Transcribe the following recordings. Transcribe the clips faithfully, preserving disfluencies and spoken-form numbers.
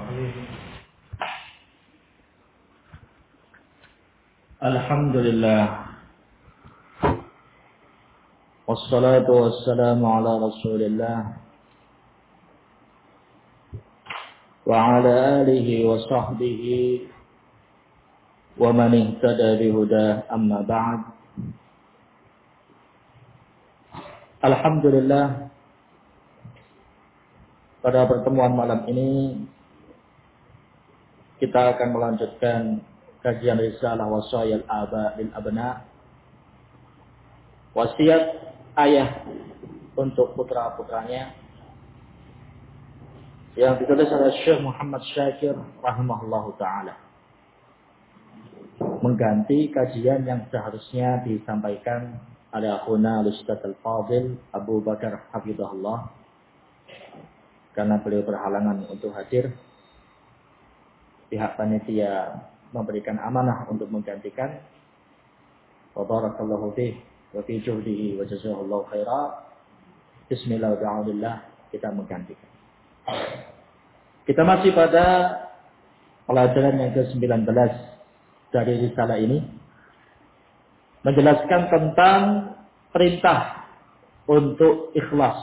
Alhamdulillah. Wassalatu wassalamu ala Rasulillah wa ala alihi wa sahbihi wa man ihtada bihuda, amma ba'd. Alhamdulillah, pada pertemuan malam ini kita akan melanjutkan kajian risalah Wasayil Aba lil Abna, wasiat ayah untuk putra-putranya, yang ditulis oleh Syekh Muhammad Syakir rahimahullahu taala, mengganti kajian yang seharusnya disampaikan oleh akhuna Al-Ustaz Al-Fadil Abu Bakar hafizahullah, karena beliau berhalangan untuk hadir. Pihak panitia memberikan amanah untuk menggantikan. Wa barakallahu fihi wa fi juhdihi wa jazakallahu khaira. Bismillah wa ta'ala, kita menggantikan. Kita masih pada pelajaran yang ke sembilan belas dari risalah ini, menjelaskan tentang perintah untuk ikhlas,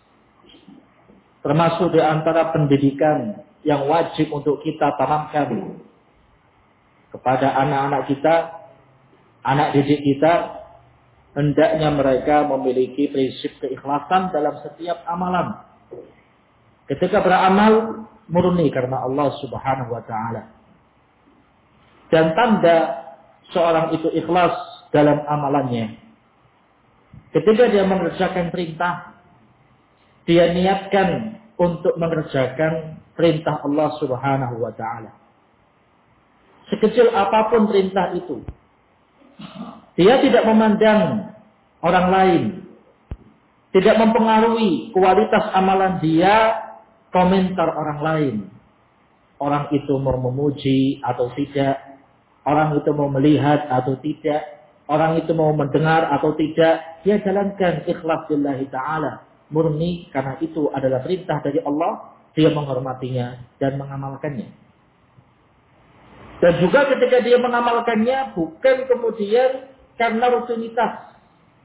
termasuk di antara pendidikan yang wajib untuk kita tanamkan kepada anak-anak kita, anak didik kita, hendaknya mereka memiliki prinsip keikhlasan dalam setiap amalan. Ketika beramal, murni karena Allah Subhanahu wa taala. Dan tanda seorang itu ikhlas dalam amalannya, ketika dia mengerjakan perintah, dia niatkan untuk mengerjakan perintah Allah Subhanahu wa taala. Sekecil apapun perintah itu, dia tidak memandang orang lain, tidak mempengaruhi kualitas amalan dia, komentar orang lain. Orang itu mau memuji atau tidak, orang itu mau melihat atau tidak, orang itu mau mendengar atau tidak, dia jalankan ikhlas lillahi ta'ala, murni karena itu adalah perintah dari Allah, dia menghormatinya dan mengamalkannya. Dan juga ketika dia mengamalkannya bukan kemudian karena rutinitas,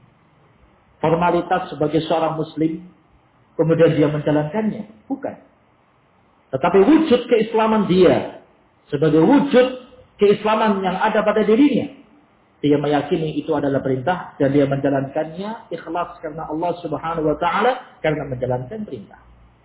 formalitas sebagai seorang muslim, kemudian dia menjalankannya, bukan. Tetapi wujud keislaman dia sebagai wujud keislaman yang ada pada dirinya. Dia meyakini itu adalah perintah dan dia menjalankannya ikhlas karena Allah Subhanahu wa taala, karena menjalankan perintah.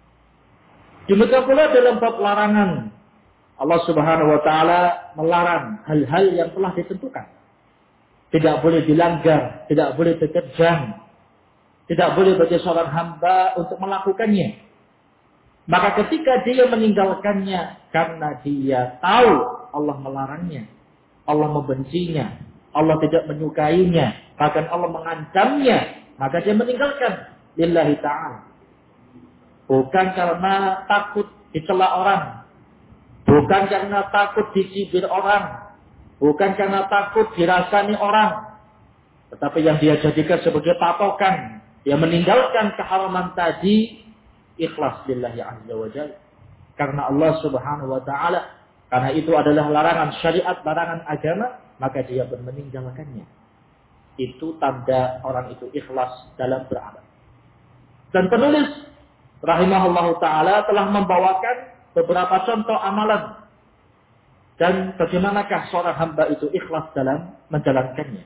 Demikian pula dalam bab larangan, Allah Subhanahu wa taala melarang hal-hal yang telah ditentukan. Tidak boleh dilanggar, tidak boleh diterjang, tidak boleh bagi seorang hamba untuk melakukannya. Maka ketika dia meninggalkannya karena dia tahu Allah melarangnya, Allah membencinya, Allah tidak menyukainya, bahkan Allah mengancamnya, maka dia meninggalkan lillahi ta'ala. Bukan karena takut dicela orang, bukan karena takut dicibir orang, bukan karena takut dirasani orang, tetapi yang dia jadikan sebagai patokan, dia meninggalkan keharaman tadi, ikhlas lillahi azza wa jalla, karena Allah Subhanahu wa taala, karena itu adalah larangan syariat, larangan agama, maka dia pun meninggalkannya. Itu tanda orang itu ikhlas dalam beramal. Dan penulis rahimahullahu taala telah membawakan beberapa contoh amalan dan bagaimanakah seorang hamba itu ikhlas dalam menjalankannya.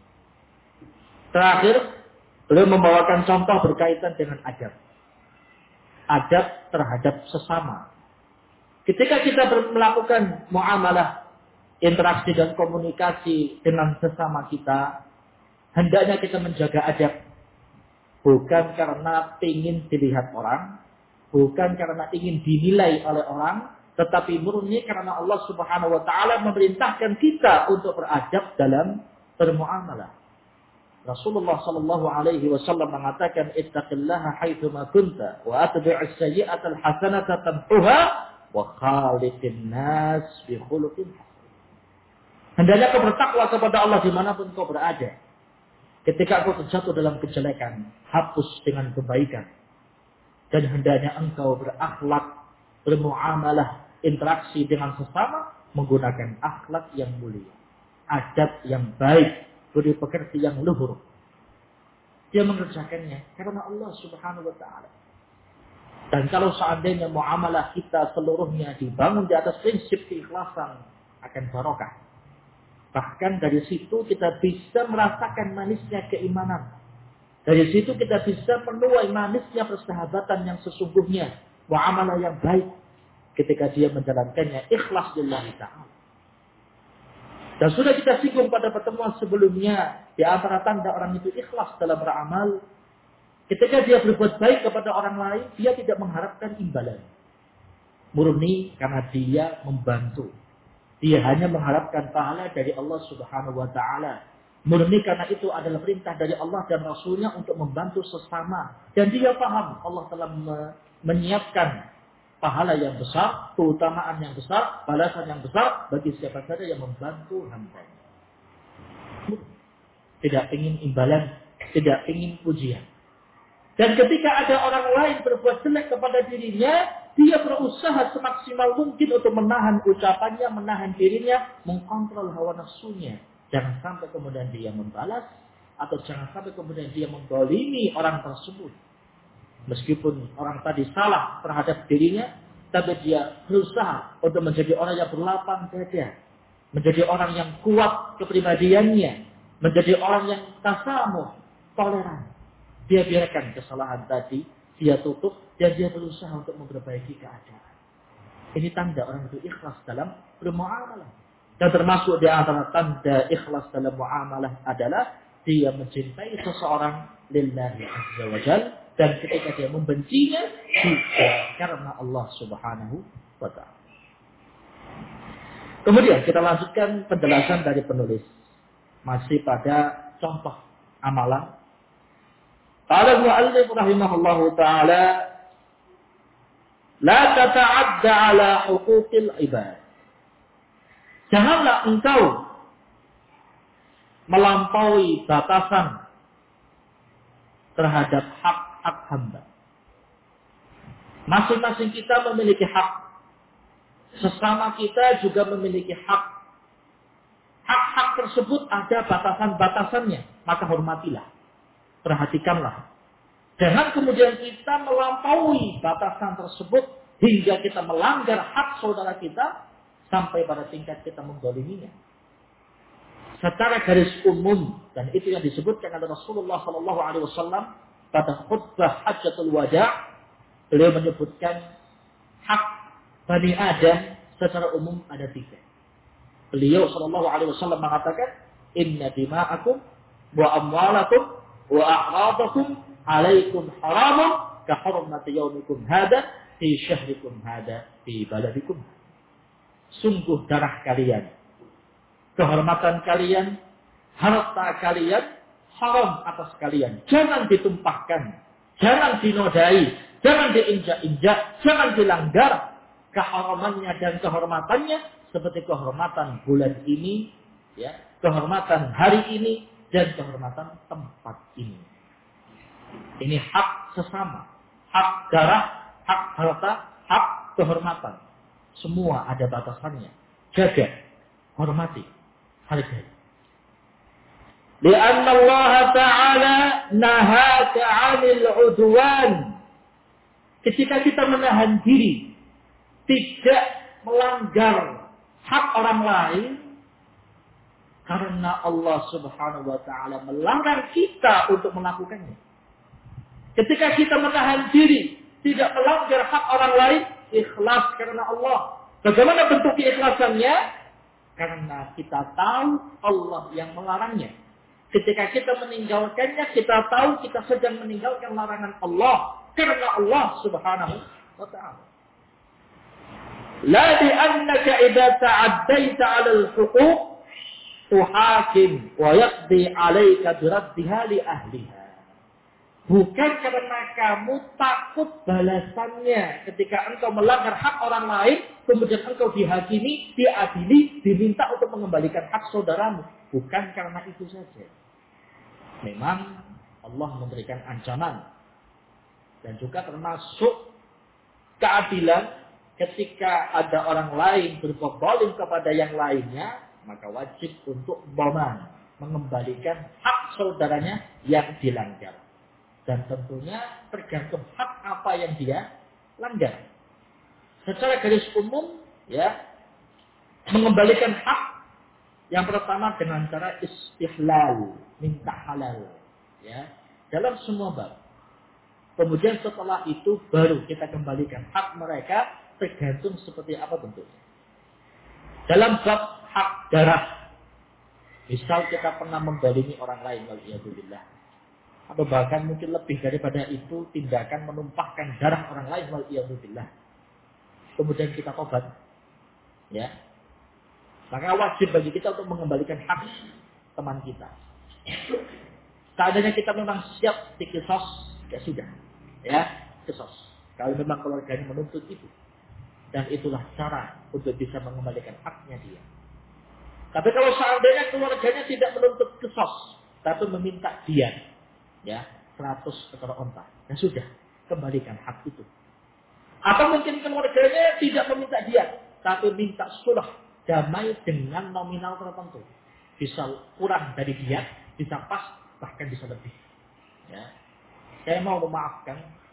Terakhir, beliau membawakan contoh berkaitan dengan adab. Adab terhadap sesama. Ketika kita melakukan muamalah, interaksi dan komunikasi dengan sesama kita, hendaknya kita menjaga adab. Bukan karena ingin dilihat orang, bukan karena ingin dinilai oleh orang, tetapi murni karena Allah Subhanahu wa taala memerintahkan kita untuk beradab dalam bermuamalah. Rasulullah sallallahu alaihi wasallam mengatakan, "Ittaqillaha haitsu ma kunta wa atbi'is sayyi'atal hasanata tamhuha wa khaliqin nas bi khuluqin hasan." Hendaknya kau bertakwa kepada Allah dimanapun kau berada. Ketika kau terjatuh dalam kejelekan, hapus dengan kebaikan. Dan hendaknya engkau berakhlak, bermuamalah interaksi dengan sesama menggunakan akhlak yang mulia, adab yang baik, budi pekerti yang luhur. Dia mengerjakannya karena Allah Subhanahu wa taala. Dan kalau seandainya muamalah kita seluruhnya dibangun di atas prinsip keikhlasan, akan barokah. Bahkan dari situ kita bisa merasakan manisnya keimanan. Dari situ kita bisa menuai manisnya persahabatan yang sesungguhnya, muamalah yang baik ketika dia menjalankannya ikhlas lillahi ta'ala. Dan sudah kita singgung pada pertemuan sebelumnya, di antara tanda orang itu ikhlas dalam beramal, ketika dia berbuat baik kepada orang lain, dia tidak mengharapkan imbalan. Murni karena dia membantu. Dia hanya mengharapkan pahala dari Allah Subhanahu wa taala. Murni karena itu adalah perintah dari Allah dan Rasulnya untuk membantu sesama. Dan dia paham Allah telah me- menyiapkan pahala yang besar, keutamaan yang besar, balasan yang besar bagi siapa saja yang membantu hamba. Tidak ingin imbalan, tidak ingin pujian. Dan ketika ada orang lain berbuat jelek kepada dirinya, dia berusaha semaksimal mungkin untuk menahan ucapannya, menahan dirinya, mengkontrol hawa nafsunya. Jangan sampai kemudian dia membalas, atau jangan sampai kemudian dia mendolimi orang tersebut. Meskipun orang tadi salah terhadap dirinya, tapi dia berusaha untuk menjadi orang yang berlapang dada, menjadi orang yang kuat kepribadiannya, menjadi orang yang tasamuh, toleran. Dia biarkan kesalahan tadi, dia tutup, dan dia berusaha untuk memperbaiki keadaan. Ini tanda orang itu ikhlas dalam bermuamalah. Dan termasuk di antara tanda ikhlas dalam muamalah adalah dia mencintai seseorang lillahi azza wa jal, dan ketika dia membencinya juga karena Allah Subhanahu wa ta'ala. Kemudian kita lanjutkan penjelasan dari penulis. Masih pada contoh amalan. Qala al-mu'allif rahimahullahu ta'ala, la tata'adda ala huquqil ibad. Janganlah engkau melampaui batasan terhadap hak-hak hamba. Masing-masing kita memiliki hak. Sesama kita juga memiliki hak. Hak-hak tersebut ada batasan-batasannya. Maka hormatilah. Perhatikanlah. Jangan kemudian kita melampaui batasan tersebut hingga kita melanggar hak saudara kita sampai pada tingkat kita mendoliminya. Secara garis umum, dan itu yang disebutkan oleh Rasulullah Sallallahu Alaihi Wasallam pada khutbah Hajjatul Wada, beliau menyebutkan hak Bani Adam secara umum ada tiga. Beliau Sallallahu Alaihi Wasallam mengatakan, Inna dima'akum wa amwalakum wa a'radakum alaikum haramun ka hurmati yaumikum hada fi syahrikum hada fi baladikum. Sungguh darah kalian, kehormatan kalian, harta kalian haram atas kalian. Jangan ditumpahkan, jangan dinodai, jangan diinjak-injak, jangan dilanggar. Keharamannya dan kehormatannya seperti kehormatan bulan ini, ya, kehormatan hari ini, dan kehormatan tempat ini. Ini hak sesama. Hak darah, hak harta, hak kehormatan. Semua ada batasannya. Jaga, hormati, hargai. Lianna Allah Ta'ala nahaka 'anil 'udwan. Ketika kita menahan diri, tidak melanggar hak orang lain, karena Allah Subhanahu wa ta'ala melarang kita untuk melakukannya. Ketika kita menahan diri, tidak melanggar hak orang lain, ikhlas karena Allah. Bagaimana bentuk keikhlasannya? Karena kita tahu Allah yang melarangnya. Ketika kita meninggalkannya, kita tahu kita sedang meninggalkan larangan Allah. Karena Allah Subhanahu wa ta'ala. La li'annaka idza ta'addaita 'ala al-huquq tuhakim wa yaqdi 'alaika biraddiha li ahliha. Bukan karena kamu takut balasannya ketika engkau melanggar hak orang lain, kemudian engkau dihakimi, diadili, diminta untuk mengembalikan hak saudaramu. Bukan karena itu saja. Memang Allah memberikan ancaman. Dan juga termasuk keadilan, ketika ada orang lain berbuat zalim kepada yang lainnya, maka wajib untuk dhaman, mengembalikan hak saudaranya yang dilanggar. Dan tentunya tergantung hak apa yang dia langgar. Secara garis umum, ya, mengembalikan hak yang pertama dengan cara istihlal, minta halal, ya, dalam semua bab. Kemudian setelah itu baru kita kembalikan hak mereka, tergantung seperti apa bentuknya. Dalam bab hak darah, misal kita pernah mendalimi orang lain, waliyadzubillah, atau bahkan mungkin lebih daripada itu, tindakan menumpahkan darah orang lain, waliyadzubillah, kemudian kita tobat, ya, maka wajib bagi kita untuk mengembalikan hak teman kita. Seandainya kita memang siap dikisos, ya sudah, ya, kisos. Kalau memang keluarganya menuntut itu, dan itulah cara untuk bisa mengembalikan haknya dia. Tapi kalau seandainya keluarganya tidak menuntut kisos, tapi meminta dia, ya, seratus ekor onta, ya sudah, kembalikan hak itu. Atau mungkin keluarganya tidak meminta dia, tapi minta sulh, damai dengan nominal tertentu. Bisa kurang dari dia, bisa pas, bahkan bisa lebih. Ya. Saya mau memaafkan,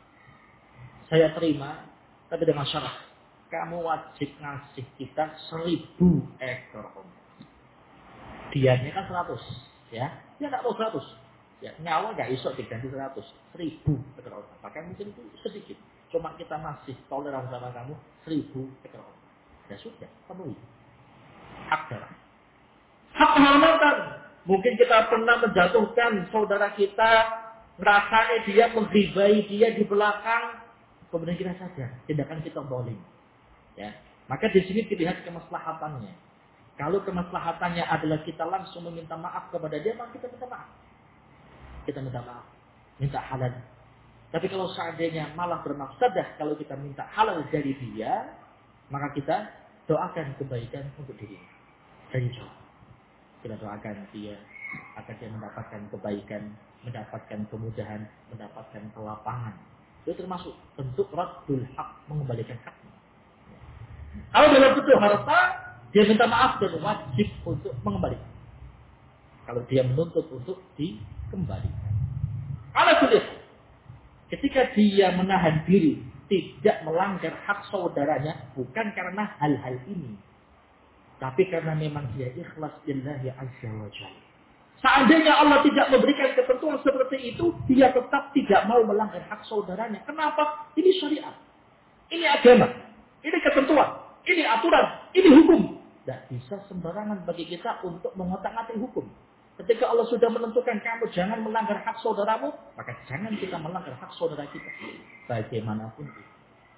saya terima, tapi dengan syarat, kamu wajib ngasih kita seribu ekor onta. Dianya kan seratus, ya, dia nggak mau seratus, ya, nyawa nggak iso diganti seratus, seribu ekor onta. Bahkan mungkin itu sedikit, cuma kita masih toleran sama kamu seribu ekor onta. Ya sudah, penuhi. Hak darah. Hak kehormatan. Mungkin kita pernah menjatuhkan saudara kita, ngerasanya dia menghibai dia di belakang, kemudian kita sadar tindakan kita zalim. Ya, maka di sini dilihat kemaslahatannya. Kalau kemaslahatannya adalah kita langsung meminta maaf kepada dia, maka kita minta maaf. Kita minta maaf, minta halal. Tapi kalau seandainya malah bermafsadah, kalau kita minta halal dari dia, maka kita doakan kebaikan untuk dirinya. Dari jauh. Kita doakan dia agar dia mendapatkan kebaikan, mendapatkan kemudahan, mendapatkan kelapangan. Itu termasuk bentuk raddul hak, mengembalikan haknya. Kalau dalam bentuk harta, dia minta maaf dan wajib untuk mengembalikan. Kalau dia menuntut untuk dikembalikan. Ala kulli, ketika dia menahan diri, tidak melanggar hak saudaranya, bukan karena hal-hal ini, tapi karena memang dia ikhlas lillahi azza wa jalla. Seandainya Allah tidak memberikan ketentuan seperti itu, dia tetap tidak mau melanggar hak saudaranya. Kenapa? Ini syariat. Ini agama. Ini ketentuan. Ini aturan. Ini hukum. Tidak bisa sembarangan bagi kita untuk mengotak-atik hukum. Ketika Allah sudah menentukan kamu jangan melanggar hak saudaramu, maka jangan kita melanggar hak saudara kita. Bagaimanapun itu.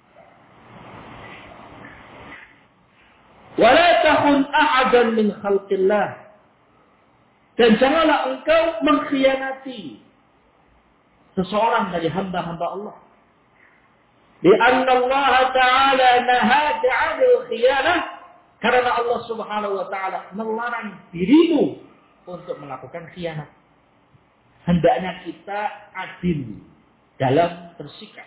وَلَا تَخُنْ أَحَدًا مِنْ خَلْقِ اللَّهِ. Dan janganlah engkau mengkhianati seseorang dari hamba-hamba Allah. Lianna Allah Ta'ala nahaka 'anil khiyanah. Karena Allah Subhanahu wa taala melarang dirimu untuk melakukan khianat. Hendaknya kita adil dalam bersikap.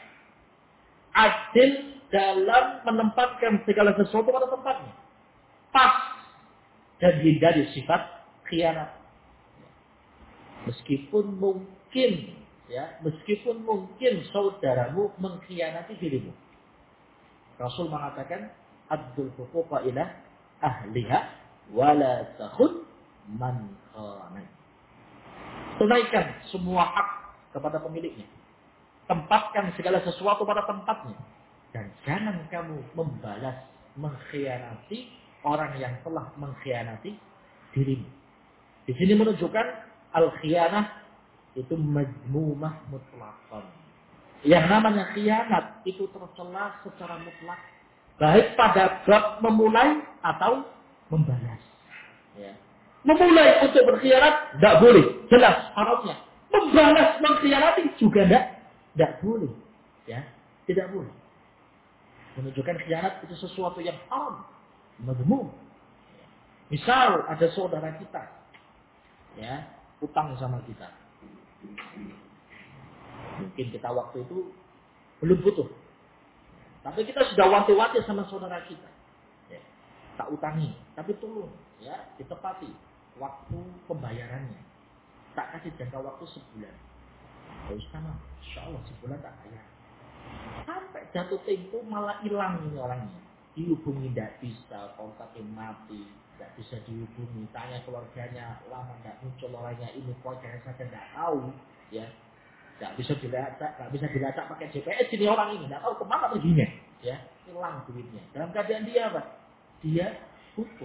Adil dalam menempatkan segala sesuatu pada tempatnya. Pas dan hindari sifat khianat. Meskipun mungkin, ya, meskipun mungkin saudaramu mengkhianati dirimu. Rasul mengatakan, "Addul huquqa ila ahliha wa la takhun man khana." Tunaikan semua hak kepada pemiliknya. Tempatkan segala sesuatu pada tempatnya. Dan jangan kamu membalas, mengkhianati orang yang telah mengkhianati dirimu. Di sini menunjukkan al-khianah itu mazmumah mutlaqan. Yang namanya khianat itu tercela secara mutlak, baik pada bab memulai atau membalas. Ya. Memulai untuk berkhianat tidak boleh, jelas haramnya. Membalas mengkhianati juga tidak, tidak boleh, ya, tidak boleh. Menunjukkan khianat itu sesuatu yang haram. Mazmum. Misal ada saudara kita, ya, utang sama kita. Mungkin kita waktu itu belum butuh, Tapi kita sudah wanti-wanti sama saudara kita. Ya. Tak utangi, tapi tolong ya ditepati waktu pembayarannya. Tak kasih jangka waktu sebulan. Terus sama, insya Allah sebulan tak bayar. Sampai jatuh tempo malah hilang ini orangnya. Dihubungi tidak bisa, kontaknya mati, tidak bisa dihubungi. Tanya keluarganya, lama tidak muncul orangnya ini, keluarganya saja tidak tahu, ya. Tidak bisa dilacak, tidak bisa dilacak pakai G P S ini orang ini, tidak tahu kemana perginya, ya. Hilang duitnya. Dalam keadaan dia apa? Dia butuh.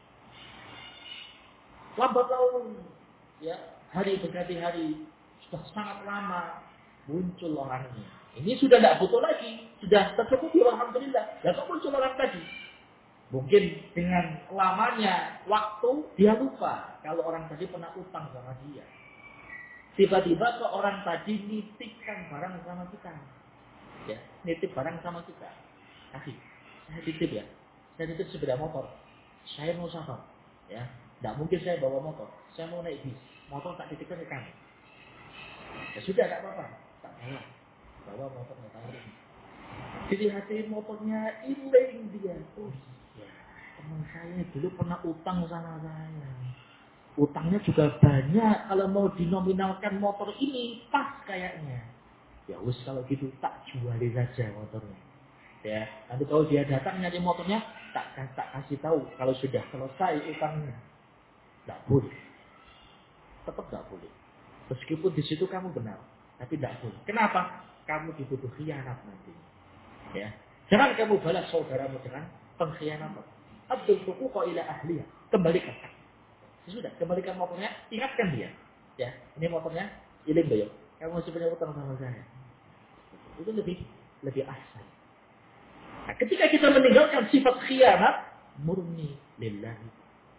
Lambat laun, ya, hari berganti hari, sudah sangat lama muncul orangnya. Ini sudah tidak butuh lagi, sudah tercukupi alhamdulillah. Dan kok muncul orang tadi? Mungkin dengan lamanya waktu dia lupa kalau orang tadi pernah utang sama dia. Tiba-tiba ke orang tadi nitipkan barang sama kita, ya, nitip barang sama kita. Kasih, saya titip ya, saya titip sepeda motor. Saya mau safar, ya, tidak mungkin saya bawa motor. Saya mau naik bis, motor tak titipkan ke kamu. Ya sudah, tidak apa-apa, tak bawa. Bawa motor motor ini. Dilihatin motornya hilang dia. Oh iya, teman saya dulu pernah utang sama saya. Utangnya juga banyak. Kalau mau dinominalkan motor ini pas kayaknya. Ya wis kalau gitu tak jualin saja motornya. Ya, nanti kalau dia datang nyari motornya tak tak kasih tahu kalau sudah selesai utangnya. Tidak boleh. Tetap tidak boleh. Meskipun di situ kamu benar, tapi tidak boleh. Kenapa? Kamu dituduh khianat nanti. Ya. Jangan kamu balas saudaramu dengan pengkhianatan. Abdul huquqa ila ahliya. Kembalikan. Sudah, kembalikan motornya, ingatkan dia. Ya, ini motornya hilang Bayo. Kamu masih punya utang sama saya. Itu lebih lebih ahsan. Nah, ketika kita meninggalkan sifat khianat, murni lillahi.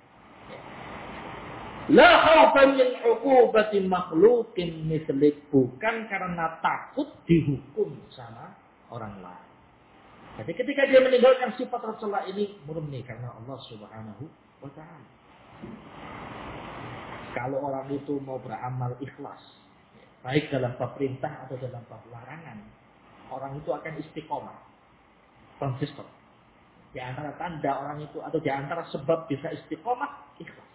La khawfan min 'uqubati makhluqin mislik, bukan karena takut dihukum sama orang lain. Jadi ketika dia meninggalkan sifat tercela ini murni karena Allah Subhanahu wa taala. Kalau orang itu mau beramal ikhlas, baik dalam bab perintah atau dalam bab larangan, orang itu akan istiqomah, konsisten. Di antara tanda orang itu atau di antara sebab bisa istiqomah, ikhlas.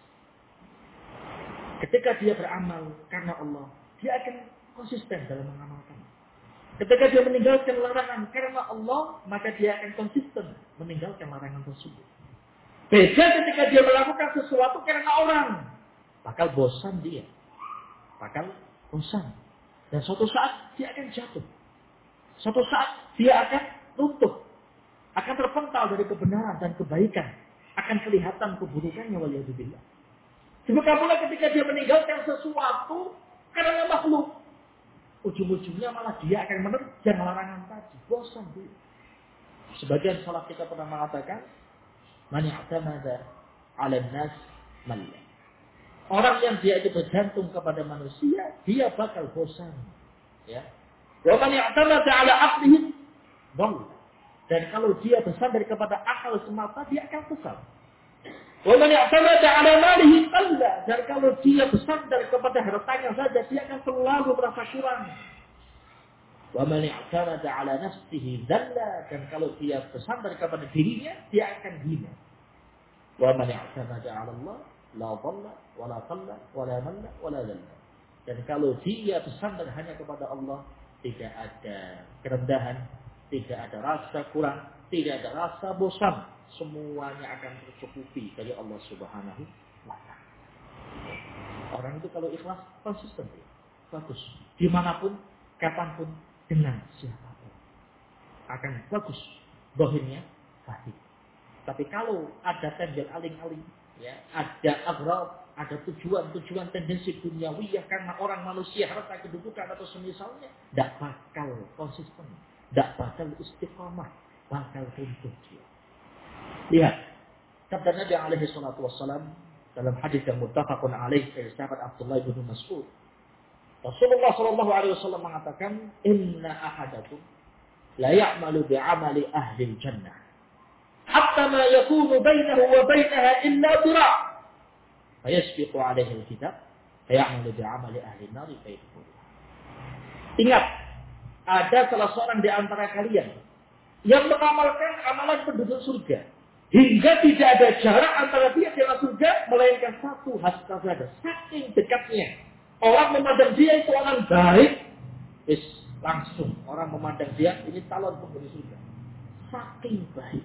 Ketika dia beramal karena Allah, dia akan konsisten dalam mengamalkan. Ketika dia meninggalkan larangan karena Allah, maka dia akan konsisten meninggalkan larangan tersebut. Beda ketika dia melakukan sesuatu karena orang, bakal bosan dia, bakal bosan. Dan suatu saat dia akan jatuh. Suatu saat dia akan runtuh, akan terpental dari kebenaran dan kebaikan, akan kelihatan keburukannya waliyadzubillah. Demikian pula ketika dia meninggalkan sesuatu karena makhluk, ujung-ujungnya malah dia akan menerjang larangan tadi. Bosan dia. Sebagian salaf kita pernah mengatakan, man i'tamada 'ala an-nas malla. Orang yang dia itu bergantung kepada manusia, dia bakal bosan. Ya. Wa man i'tamada 'ala aqlihi dhalla. Dan kalau dia bersandar kepada akal semata, dia akan sesat. Wa man i'tamada 'ala malihi qalla. Dan kalau dia bersandar kepada hartanya saja, dia akan selalu merasa kurang. Wa man i'tamada 'ala nafsihi dhalla. Dan kalau dia bersandar kepada dirinya, dia akan hina. Wa man i'tamada 'ala Allah la dhalla wa la qalla wa la malla wa la dhalla. Dan kalau dia bersandar hanya kepada Allah, tidak ada kerendahan, tidak ada rasa kurang, tidak ada rasa bosan, semuanya akan tercukupi dari Allah Subhanahu wa taala. Orang itu kalau ikhlas konsisten, bagus. Dimanapun, kapanpun, dengan siapapun, akan bagus. Zahirnya baik. Tapi kalau ada tembel aling-aling, ya, ada aghrab, ada tujuan-tujuan tendensi duniawiyah karena orang manusia harta kedudukan atau semisalnya, tidak bakal konsisten, tidak bakal istiqamah, bakal runtuh dia. Lihat, sabda Nabi alaihi salatu wassalam dalam hadis yang muttafaqun alaih dari sahabat Abdullah bin Mas'ud. Rasulullah sallallahu alaihi wasallam mengatakan, "Inna ahadakum la ya'malu bi'amali ahli jannah hatta ma yakunu bainahu wa bainaha illa dhira'. Fayasbiqu 'alaihi al-kitab fay'amalu bi'amali ahli an-nar fayadkhuluha." Ingat, ada salah seorang di antara kalian yang mengamalkan amalan penduduk surga. Hingga tidak ada jarak antara dia dengan surga, melainkan satu hasta saja. Saking dekatnya. Orang memandang dia itu orang baik, wis langsung orang memandang dia ini calon penghuni surga. Saking baik.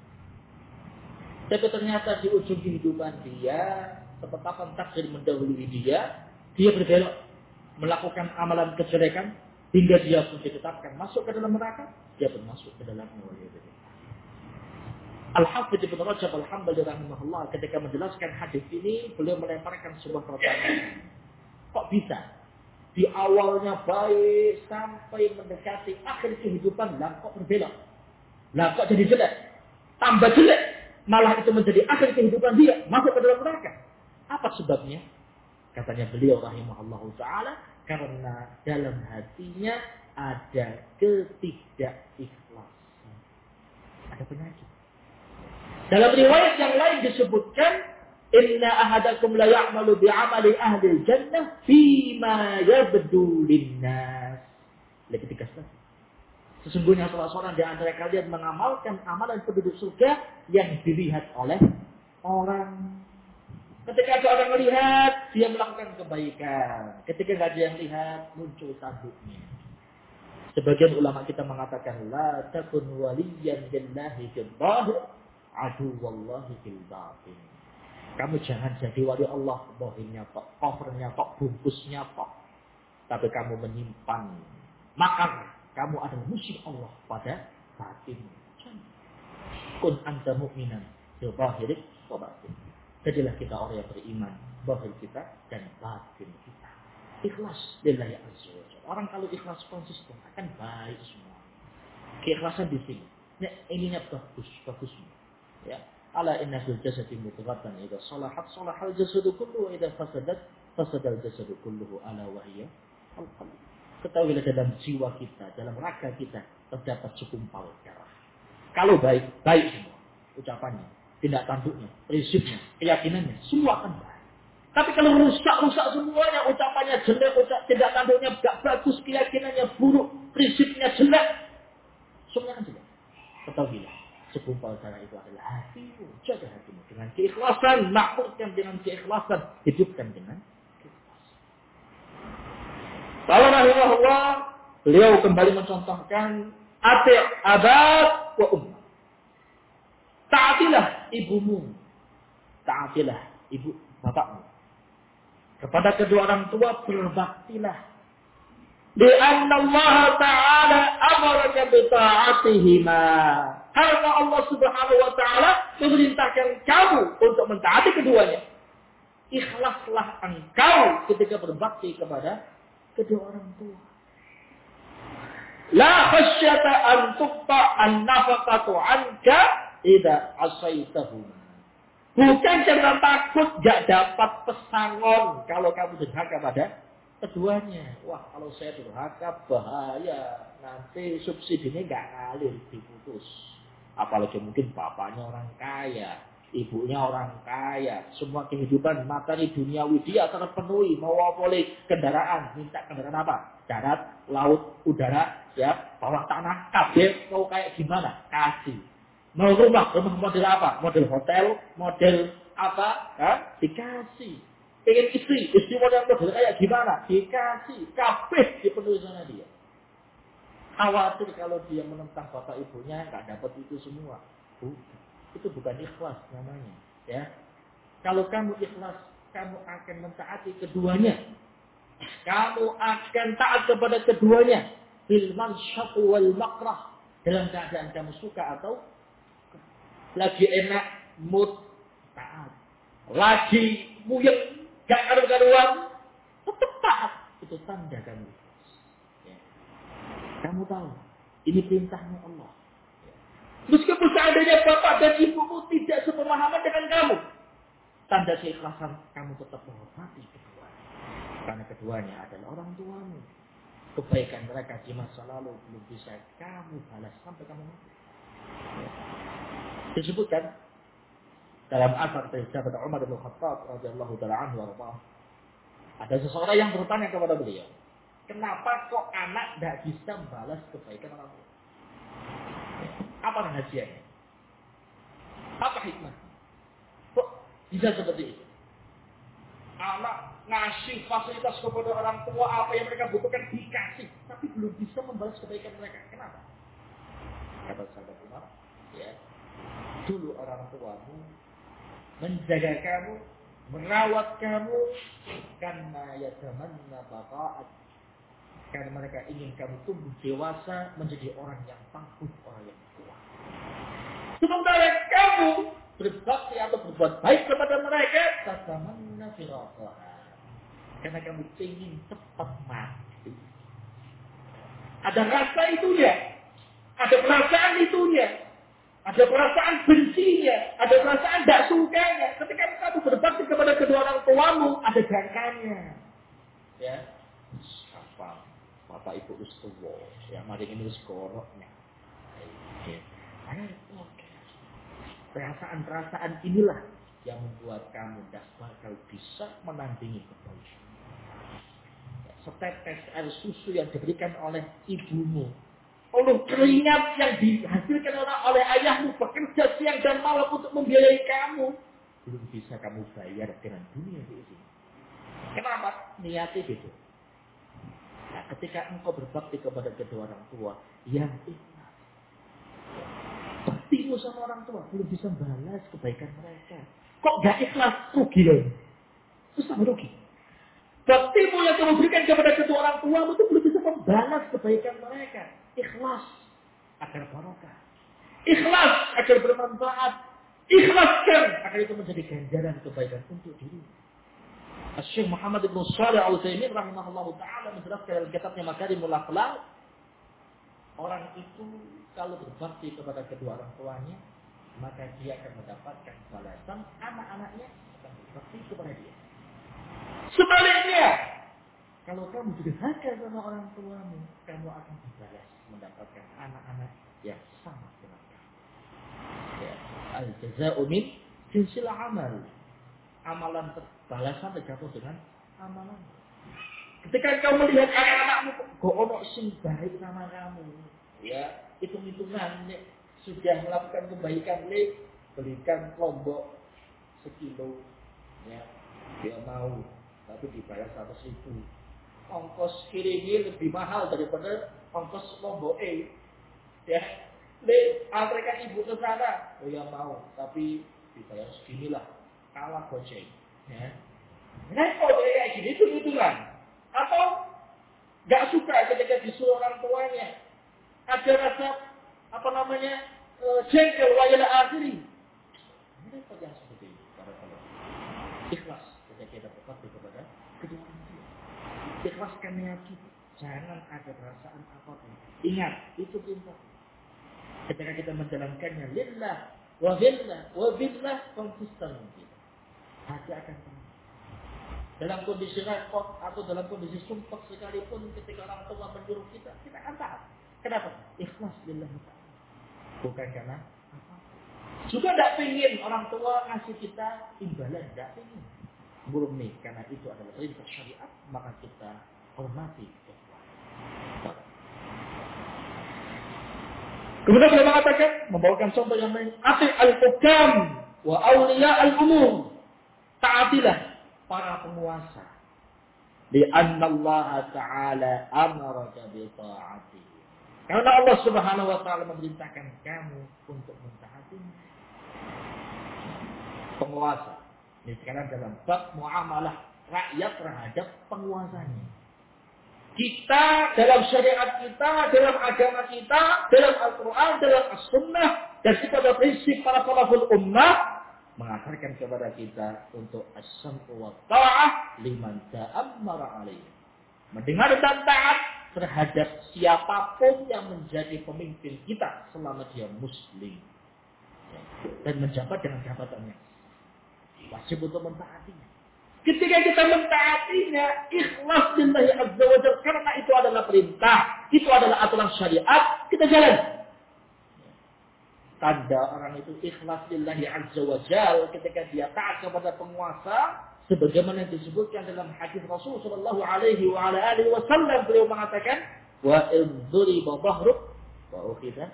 Tapi ternyata di ujung kehidupan dia, ketetapan takdir mendahului dia, dia berbelok melakukan amalan kejelekan, hingga dia pun ditetapkan masuk ke dalam neraka, dia pun masuk ke dalam neraka. Al-Hafidz Ibnu Rajab Al-Hambali rahimahullah ketika menjelaskan hadis ini, beliau melemparkan sebuah pertanyaan. Kok bisa? Di awalnya baik sampai mendekati akhir kehidupan, lah kok berbelok? Lah kok jadi jelek? Tambah jelek. Malah itu menjadi akhir kehidupan dia, masuk ke dalam neraka. Apa sebabnya? Katanya beliau rahimahullah ta'ala, karena dalam hatinya ada ketidakikhlasan. Ada penyakit. Dalam riwayat yang lain disebutkan, inna ahadakum la ya'malu bi'amali ahli jannah fima yabdu linnas. Lihat tiga belas. Sesungguhnya salah seorang di antara kalian mengamalkan amalan penduduk surga yang dilihat oleh orang. Ketika ada orang melihat, dia melakukan kebaikan. Ketika tidak ada yang lihat, muncul tanduknya. Sebagian ulama kita mengatakan, la takun waliyan lillahi fil zahir, adu wallahi fil batin. Kamu jangan jadi wali Allah, bohingnya tok, covernya tok, bungkusnya tok. Tapi kamu menyimpan makar. Kamu adalah musuh Allah pada batin. Kun anta mu'minan fil zahir wa batin. Jadilah kita orang yang beriman, zahir kita dan batin kita. Ikhlas lillahi azza wa jalla. Orang kalau ikhlas konsisten akan baik semua. Keikhlasan di sini. Nah, ininya bagus, bagus semua. Ya, ala inna fil jasadi mudghatan idza salahat salahal jasadu kulluhu wa idza fasadat fasadal jasadu kulluhu ala wa hiya al-qalb. Ketahuilah dalam jiwa kita, dalam raga kita terdapat segumpal darah. Kalau baik, baik semua. Ucapannya, tindak tanduknya, prinsipnya, keyakinannya, semua akan baik. Tapi kalau rusak-rusak semuanya, ucapannya jelek, ucap, tindak tanduknya gak bagus, keyakinannya buruk, prinsipnya jelek, semuanya akan jelek. Ketahuilah. Segumpal darah itu adalah hatimu. Jaga hatimu dengan keikhlasan. Makmurkan dengan keikhlasan. Hidupkan dengan keikhlasan. Kalau rahimahullah, beliau kembali mencontohkan ati' abad wa ummah. Taatilah ibumu. Taatilah ibu bapakmu. Kepada kedua orang tua berbaktilah. Lianna Allah Ta'ala amaraka bi ta'atihima. Karena Allah Subhanahu wa taala memerintahkan kamu untuk mentaati keduanya. Ikhlaslah engkau ketika berbakti kepada kedua orang tua. La khasyata an tuqta an-nafaqatu anka idza asaitahuma. Bukan karena takut gak dapat pesangon kalau kamu durhaka pada keduanya. Wah, kalau saya durhaka bahaya. Nanti subsidinya gak ngalir, diputus. Apalagi mungkin bapaknya orang kaya, ibunya orang kaya, semua kehidupan materi duniawi dia terpenuhi. Mau boleh kendaraan, minta kendaraan apa? Darat, laut, udara, ya, bawah tanah, kabel, mau kayak gimana? Kasih. Mau rumah, rumah model apa? Model hotel, model apa? Ya, dikasih. Pengen istri, istri model model kayak gimana? Dikasih. Kabeh dipenuhi sama dia. Khawatir kalau dia menentang bapak ibunya nggak dapat itu semua. Bukan. Itu bukan ikhlas namanya. Ya. Kalau kamu ikhlas, kamu akan mentaati keduanya. Kamu akan taat kepada keduanya. Bil mansyat wal makrah. Dalam keadaan kamu suka atau lagi enak, mood, taat. Lagi muyeng, gak karu-karuan, tetap taat. Itu tanda kamu. Kamu tahu, ini perintahnya Allah. Meskipun seandainya bapak dan ibumu tidak sepemahaman dengan kamu, tanda keikhlasan kamu tetap menghormati keduanya. Karena keduanya adalah orang tuamu. Kebaikan mereka di masa lalu belum bisa kamu balas sampai kamu mati. Disebutkan dalam asar dari sahabat Umar bin Khattab radhiyallahu taala anhu warḍah, ada seseorang yang bertanya kepada beliau, kenapa kok anak tidak bisa membalas kebaikan orang tua? Apa rahasianya? Apa hikmah? Kok bisa seperti itu? Anak ngasih fasilitas kepada orang tua, apa yang mereka butuhkan dikasih, tapi belum bisa membalas kebaikan mereka. Kenapa? Kata sahabat Umar, ya, dulu orang tuamu menjaga kamu, merawat kamu, karena yatamanna baqa'at, karena mereka ingin kamu tumbuh dewasa menjadi orang yang tangguh, orang yang kuat. Sementara kamu berbakti atau berbuat baik kepada mereka, tatamanna firaqaha, karena kamu ingin cepat mati. Ada rasa itunya, ada perasaan itunya, ada perasaan bencinya, ada perasaan tidak sukanya. Ketika kamu berbakti kepada kedua orang tuamu, ada jangkanya. Ya, apa? Bapak ibu ustuwo, ya mari ini sekolahnya. Ya. Perasaan-perasaan inilah yang membuat kamu tidak bakal bisa menandingi kebaikan. Setetes air susu yang diberikan oleh ibumu, oleh keringat yang dihasilkan oleh ayahmu, bekerja siang dan malam untuk membiayai kamu, belum bisa kamu bayar dengan dunia ini. Kenapa? Niatnya gitu. Nah, ketika engkau berbakti kepada kedua orang tua yang ikhlas, baktimu sama orang tua belum bisa balas kebaikan mereka. Kok gak ikhlas? Rugi dong. Terus sama rugi. Baktimu yang kamu berikan kepada kedua orang tuamu itu belum bisa membalas kebaikan mereka. Ikhlas agar barokah. Ikhlas agar bermanfaat. Ikhlaskan agar itu menjadi ganjaran kebaikan untuk diri. Syekh Muhammad bin Shalih Al-Utsaimin rahimahullahu taala menjelaskan dalam kitabnya Makarimul Akhlaq, orang itu kalau berbakti kepada kedua orang tuanya, maka dia akan mendapatkan balasan anak-anaknya akan berbakti kepada dia. Sebaliknya, kalau kamu durhaka sama orang tuamu, kamu akan dibalas mendapatkan anak-anak yang sama dengan kamu. Ya, al-jazaa'u min jinsil amal. Amalan balasan tergantung dengan amalan. Ketika kau melihat anak-anakmu kok ono sing baik sama kamu, ya, hitung-hitungan nih, sudah melakukan kebaikan nih, belikan lombok sekilo, ya, dia mau, tapi dibayar seratus ribu. Ongkos kirimnya lebih mahal daripada ongkos lombok eh, ya. Le, antarkan ibu ke sana, oh ya mau, tapi dibayar seginilah, kalah goceng, ya. Nah, kalau kayak gini itu hitungan, atau nggak suka ketika disuruh orang tuanya, ada rasa apa namanya e, jengkel wayala akhiri. Ini apa yang seperti itu? Para kalau ikhlas ketika kita berbakti kepada kedua orang tua, ikhlaskan niat kita, jangan ada perasaan apapun. Ingat, itu perintah. Ketika kita menjalankannya lillah wa billah wa billah konsisten kita, hati akan tenang. Dalam kondisi repot atau dalam kondisi sumpah sekalipun, ketika orang tua menyuruh kita, kita akan taat. Kenapa? Ikhlas lillah ta'ala. Bukan karena apa. Juga tidak ingin orang tua ngasih kita imbalan, tidak ingin. Murni karena itu adalah perintah syariat, maka kita hormati. Kemudian beliau mengatakan, membawakan contoh yang lain, ati al-hukam wa awliya al-umur. Taatilah para penguasa. Lianna Allah Ta'ala amaraka bi ta'ati. Karena Allah Subhanahu wa taala memerintahkan kamu untuk mentaatinya. Penguasa. Ini sekarang dalam bab muamalah rakyat terhadap penguasanya. Kita dalam syariat kita, dalam agama kita, dalam Al-Quran, dalam As-Sunnah, dan kepada prinsip para salaful ummah, mengajarkan kepada kita untuk as-sam'u wa ta'ah liman ta'ammara alaih. Mendengar dan taat terhadap siapapun yang menjadi pemimpin kita selama dia muslim. Dan menjabat dengan jabatannya. Wajib untuk mentaatinya. Ketika kita mentaatinya, ikhlas lillahi azza wa jalla, karena itu adalah perintah, itu adalah aturan syariat, kita jalan. Tanda orang itu ikhlas lillahi azza wa jalla ketika dia taat kepada penguasa, sebagaimana disebutkan dalam hadis Rasul sallallahu alaihi wa ala alihi wasallam, beliau mengatakan, wa in dhuriba dhahruk wa ukhidha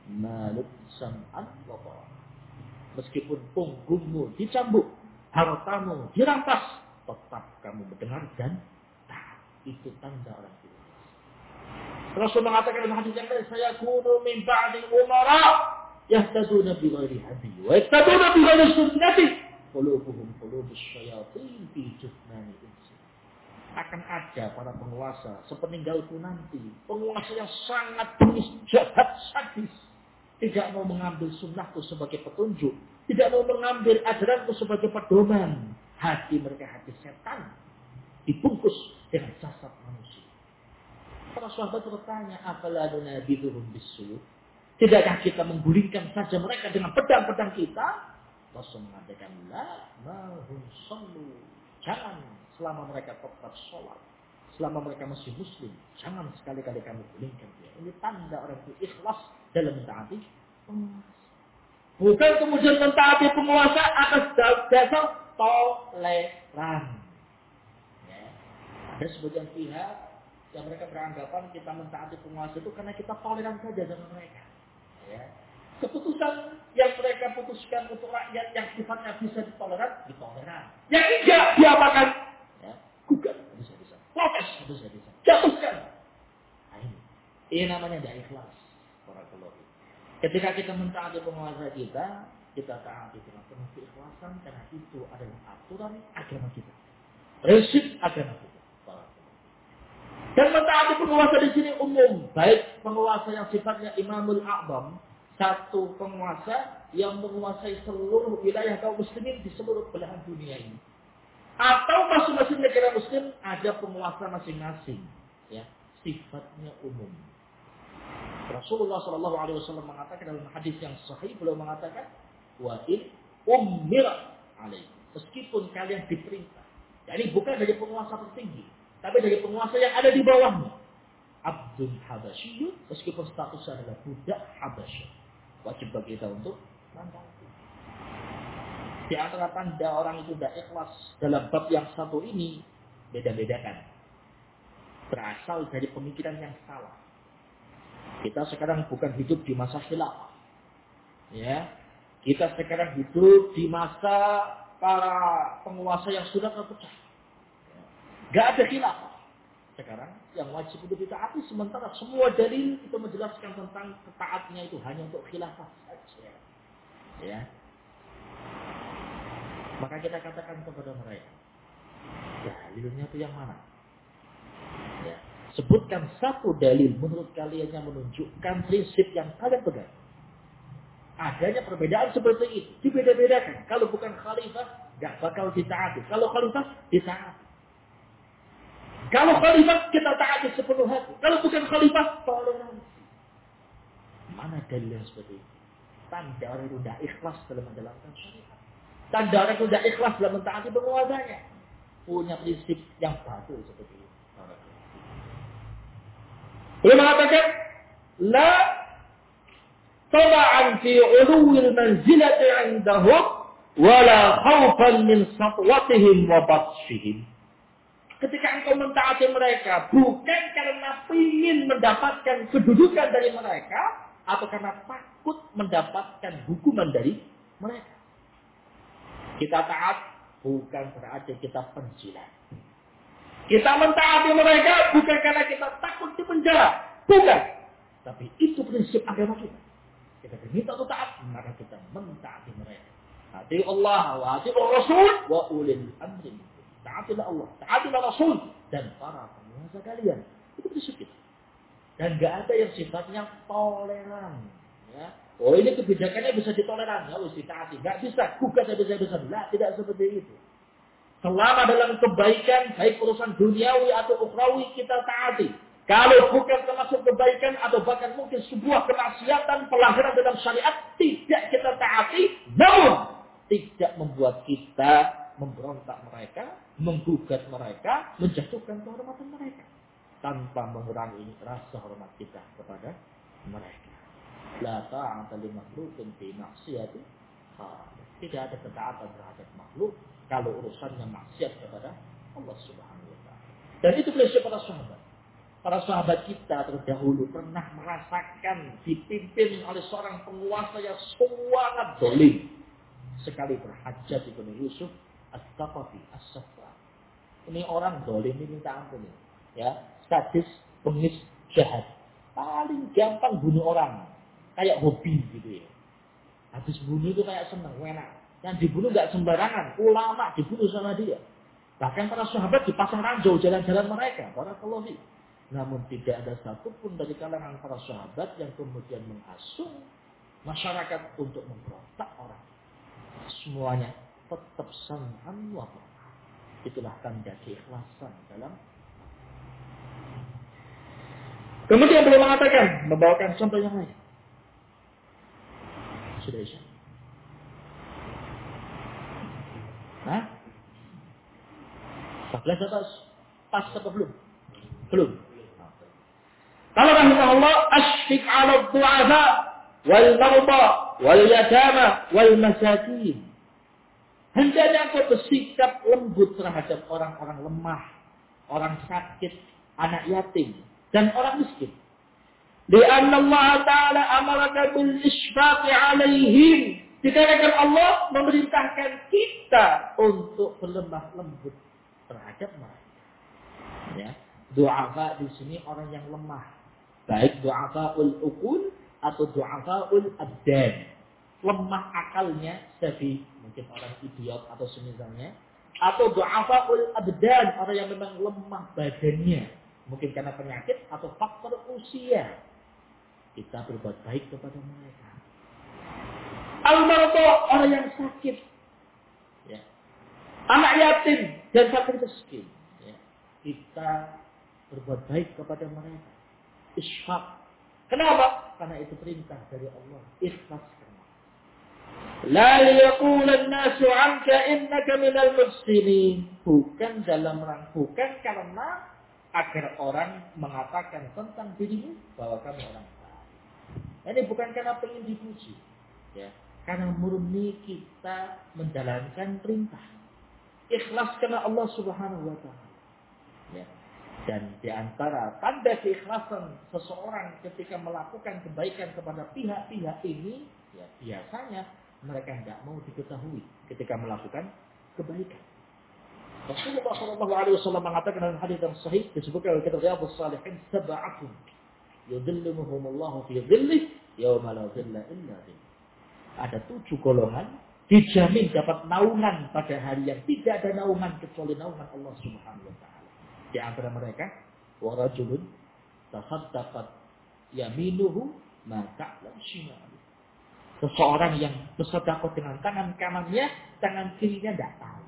Maluk sam'an wa ta'ah. Meskipun punggungmu dicambuk, hartamu dirampas, tetap kamu mendengar dan taat. Itu tanda orang itu. Rasul mengatakan dalam hadis yang lain, saya kunu min ba'di umara yahtaduna bi ghairi hadi wa yahtaduna bi ghairi sunnati qulubuhum qulubus syayatin fi jufnani insi. Akan ada para penguasa sepeninggalku nanti, penguasa yang sangat bengis, jahat, sadis, tidak mau mengambil sunnahku sebagai petunjuk, tidak mau mengambil ajaranku sebagai pedoman. Hati mereka hati setan, dibungkus dengan jasad manusia. Para sahabat bertanya, afala nunabidhuhum bis-suyuf? Tidakkah kita menggulingkan saja mereka dengan pedang-pedang kita? Rasul mengatakan, la mahum sallu. Jangan selama mereka tetap sholat, selama mereka masih muslim, jangan sekali-kali kamu gulingkan dia. Ini tanda orang itu ikhlas dalam mentaati penguasa. Bukan kemudian mentaati penguasa atas dasar toleran. Ya. Ada sebagian pihak yang mereka beranggapan kita mentaati penguasa itu karena kita toleran saja dengan mereka. Ya. Keputusan yang mereka putuskan untuk rakyat yang sifatnya bisa ditoleran, ditoleran. Yang tidak diapakan, ya, gugat, bisa-bisa. Protes, bisa-bisa. Jatuhkan. Nah ini, ini namanya tidak ikhlas. Ketika kita mentaati penguasa kita, kita taati dengan penuh keikhlasan karena itu adalah aturan agama kita, prinsip agama kita. Dan mentaati penguasa di sini umum, baik penguasa yang sifatnya imamul a'zam, satu penguasa yang menguasai seluruh wilayah kaum muslimin di seluruh belahan dunia ini, atau masing-masing negara muslim ada penguasa masing-masing, ya, sifatnya umum. Rasulullah Shallallahu Alaihi Wasallam mengatakan dalam hadis yang sahih, beliau mengatakan, wa in ummir alaih, meskipun kalian diperintah, jadi bukan dari penguasa tertinggi, tapi dari penguasa yang ada di bawahnya, Abdul Habasyiyun, meskipun statusnya adalah budak Habasyah, wajib bagi kita untuk mentaati. Di antara tanda orang itu tidak ikhlas dalam bab yang satu ini, beda-bedakan, berasal dari pemikiran yang salah. Kita sekarang bukan hidup di masa khilafah. Ya. Kita sekarang hidup di masa para penguasa yang sudah terpecah. Gak ada khilafah. Sekarang yang wajib untuk ditaati, sementara semua dalil itu menjelaskan tentang ketaatnya itu hanya untuk khilafah saja. Ya. Maka kita katakan kepada mereka, dalilnya itu yang mana? Ya. Sebutkan satu dalil menurut kalian yang menunjukkan prinsip yang kalian pegang. Adanya perbedaan seperti itu, dibeda-bedakan. Kalau bukan khalifah, gak bakal ditaati. Kalau khalifah, ditaati. Kalau khalifah, kita taati sepenuh hati. Kalau bukan khalifah, toleransi. Mana dalil yang seperti itu? Tanda orang itu tidak ikhlas dalam menjalankan syariat. Tanda orang itu tidak ikhlas dalam mentaati penguasanya. Punya prinsip yang batil seperti itu. Beliau mengatakan, la taba'an fi uluwil manzilati 'indahum wala khawfan min satwatihim wa batshihim. Ketika engkau mentaati mereka, bukan karena ingin mendapatkan kedudukan dari mereka, atau karena takut mendapatkan hukuman dari mereka. Kita taat bukan berarti kita penjilat. Kita mentaati mereka bukan karena kita takut di penjara. Bukan. Tapi itu prinsip agama kita. Kita diminta untuk taat, maka kita mentaati mereka. Taati Allah wa taati Rasul wa ulil amri. Taatilah Allah, taatilah Rasul dan para penguasa kalian. Itu prinsip kita. Dan gak ada yang sifatnya toleran. Ya. Oh ini kebijakannya bisa ditoleran, ya harus ditaati. Gak bisa, gugat bisa-bisa. Nah, tidak seperti itu. Selama dalam kebaikan, baik urusan duniawi atau ukhrawi, kita taati. Kalau bukan termasuk kebaikan atau bahkan mungkin sebuah kemaksiatan, pelanggaran dalam syariat, tidak kita taati. Namun, tidak membuat kita memberontak mereka, menggugat mereka, menjatuhkan kehormatan mereka. Tanpa mengurangi rasa hormat kita kepada mereka. La ta'ata li makhluqin fi maksiyati. Tidak ada ketaatan terhadap makhluk kalau urusannya maksiat kepada Allah Subhanahu wa taala. Dan itu prinsip para sahabat. Para sahabat kita terdahulu pernah merasakan dipimpin oleh seorang penguasa yang sangat zalim. Sekali berhajat ibnu Yusuf As-Saqafi, As-Saffar. Ini orang zalim ini minta ampun. Ya, sadis, bengis, jahat. Paling gampang bunuh orang. Kayak hobi gitu ya. Habis bunuh itu kayak senang, enak. Yang dibunuh nggak sembarangan. Ulama dibunuh sama dia. Bahkan para sahabat dipasang ranjau jalan-jalan mereka. Barakallahu fiik. Namun tidak ada satupun dari kalangan para sahabat yang kemudian menghasung masyarakat untuk memberontak orang. Semuanya tetap sam'an wa ta'ah. Itulah tanda keikhlasan dalam. Kemudian beliau mengatakan, membawakan contoh yang lain. Sudah isya? Hah? empat belas atas pas atau belum? Belum. Kalau rahimahullah, asfiq 'ala du'afa wal marda wal yatama wal masakin. Hendaknya engkau bersikap lembut terhadap orang-orang lemah, orang sakit, anak yatim, dan orang miskin. Lianna Allah Ta'ala amaraka bil isfaqi 'alaihim. Dikarenakan Allah memerintahkan kita untuk berlemah lembut terhadap mereka. Ya, du'afa di sini orang yang lemah. Baik du'afa'ul uqul atau du'afa'ul abdan. Lemah akalnya, seperti mungkin orang idiot atau semisalnya. Atau du'afa'ul abdan, orang yang memang lemah badannya. Mungkin karena penyakit atau faktor usia. Kita berbuat baik kepada mereka. Al-marda, orang yang sakit. Ya. Anak yatim dan fakir miskin. Ya. Kita berbuat baik kepada mereka. Ishfaq. Kenapa? Karena itu perintah dari Allah. Ikhlaskan. La liyaqulan nasu 'anka innaka minal muhsinin. Bukan dalam rangka, bukan karena agar orang mengatakan tentang dirimu bahwa kamu orang baik. Ini bukan karena ingin dipuji, ya. Karena murni kita menjalankan perintah. Ikhlas karena Allah Subhanahu wa taala. Ya. Dan di antara tanda keikhlasan seseorang ketika melakukan kebaikan kepada pihak-pihak ini, ya biasanya mereka tidak mau diketahui ketika melakukan kebaikan. Rasulullah shallallahu alaihi wasallam mengatakan dalam hadis yang sahih disebutkan oleh kitab Riyadhus Shalihin, sab'atun yudhilluhumullahu fi dhillih yauma la dhilla illa dhilluh. Ada tujuh golongan dijamin dapat naungan pada hari yang tidak ada naungan kecuali naungan Allah Subhanahu wa taala. Di antara mereka, wa rajulun tasaddaqat yaminuhu ma ta'lam shimaluhu. Seseorang yang bersedekah dengan tangan kanannya, tangan kirinya tidak tahu.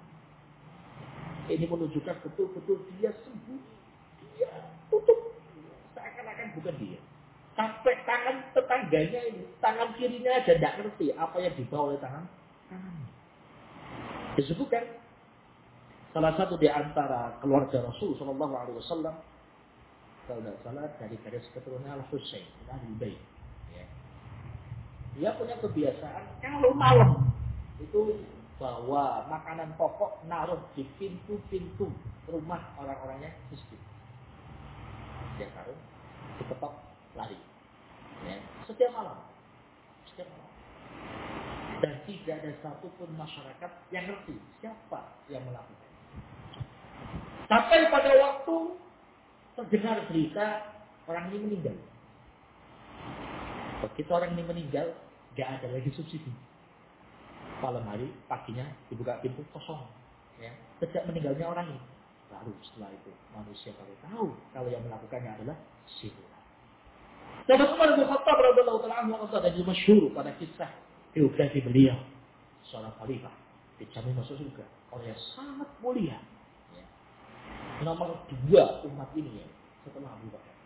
Ini menunjukkan betul-betul dia sembunyi, dia tutup, seakan-akan bukan dia. Sampai tangan tetangganya ini, tangan kirinya aja tidak ngerti apa yang dibawa oleh tangan kanannya. Disebutkan salah satu di antara keluarga Rasul Shallallahu Alaihi Wasallam, kalau tidak salah dari garis keturunan Al Husain, Ahli Bait. Ya. Dia punya kebiasaan kalau malam itu bawa makanan pokok naruh di pintu-pintu rumah orang-orangnya miskin. Dia taruh, diketok, lari. Ya. Setiap malam, setiap malam. Dan tidak ada satupun masyarakat yang ngerti siapa yang melakukan. Sampai pada waktu terdengar berita orang ini meninggal. Begitu orang ini meninggal, tidak ada lagi subsidi. Malam hari, paginya dibuka pintu kosong. Ya. Sejak meninggalnya orang ini. Baru setelah itu manusia baru tahu kalau yang melakukannya adalah siluman. Dan Umar bin Khattab radhiyallahu taala anhu dan juga masyhur pada kisah biografi beliau, seorang khalifah dijamin masuk surga. Orang yang sangat mulia. Nomor dua umat ini ya, setelah Abu Bakar.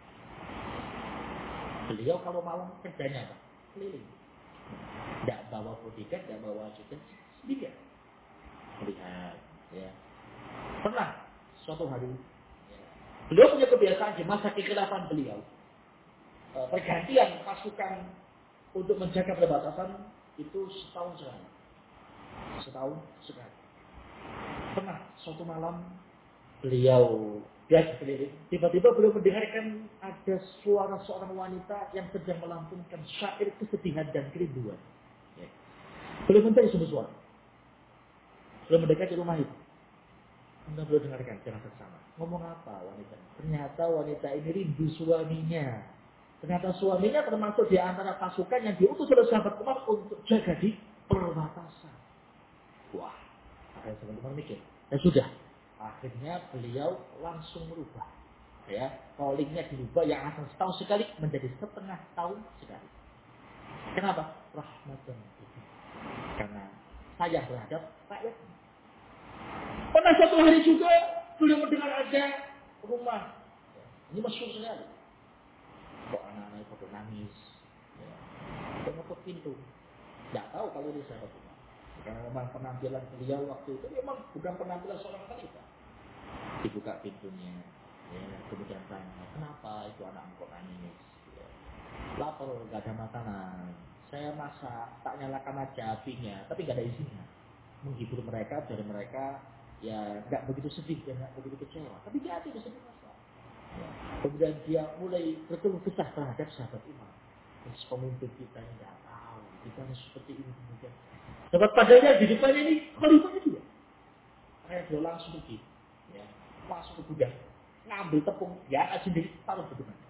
Beliau kalau malam kerjanya apa? Keliling. Tidak bawa bodyguard, tidak bawa ajudan, sendirian. Melihat, ya. Pernah suatu hari, ya. Beliau punya kebiasaan di masa kekhilafan beliau, e, pergantian pasukan untuk menjaga perbatasan itu setahun sekali. Setahun sekali. Pernah suatu malam Beliau biasa keliling. Tiba-tiba beliau mendengarkan ada suara seorang wanita yang sedang melantunkan syair kesedihan dan kerinduan. Ya. Beliau mencari sumber suara. Beliau mendekati rumah itu. Kemudian beliau dengarkan dengan seksama. Ngomong apa wanita? Ternyata wanita ini rindu suaminya. Ternyata suaminya termasuk di antara pasukan yang diutus oleh sahabat Umar untuk jaga di perbatasan. Wah, akhirnya sahabat Umar mikir. Dan sudah, akhirnya beliau langsung merubah. Ya, callingnya dirubah yang asal setahun sekali menjadi setengah tahun sekali. Kenapa? Rahmatan. Karena sayang terhadap rakyat. Pada satu hari juga beliau mendengar ada rumah. Ini masyhur sekali. Kok anak-anak itu nangis. Ya. Kok ngetuk pintu. Tidak tahu kalau ini sahabat Umar. Karena memang penampilan beliau waktu itu memang bukan penampilan seorang khalifah. Dibuka pintunya. Ya, kemudian tanya, kenapa itu anak kok nangis? Ya. Lapar, gak ada makanan. Saya masak, tak nyalakan aja apinya, tapi gak ada isinya. Menghibur mereka, biar mereka ya nggak begitu sedih dan nggak begitu kecewa. Tapi dia ada sedih masa. Ya. Kemudian dia mulai berkeluh kesah terhadap sahabat Umar. Terus pemimpin kita yang nggak tahu, kita harus seperti ini kemudian. Dapat padanya di depan ini khalifahnya dia. Akhirnya dia langsung pergi, ya, masuk ke gudang, ngambil tepung, ya sendiri taruh di depan.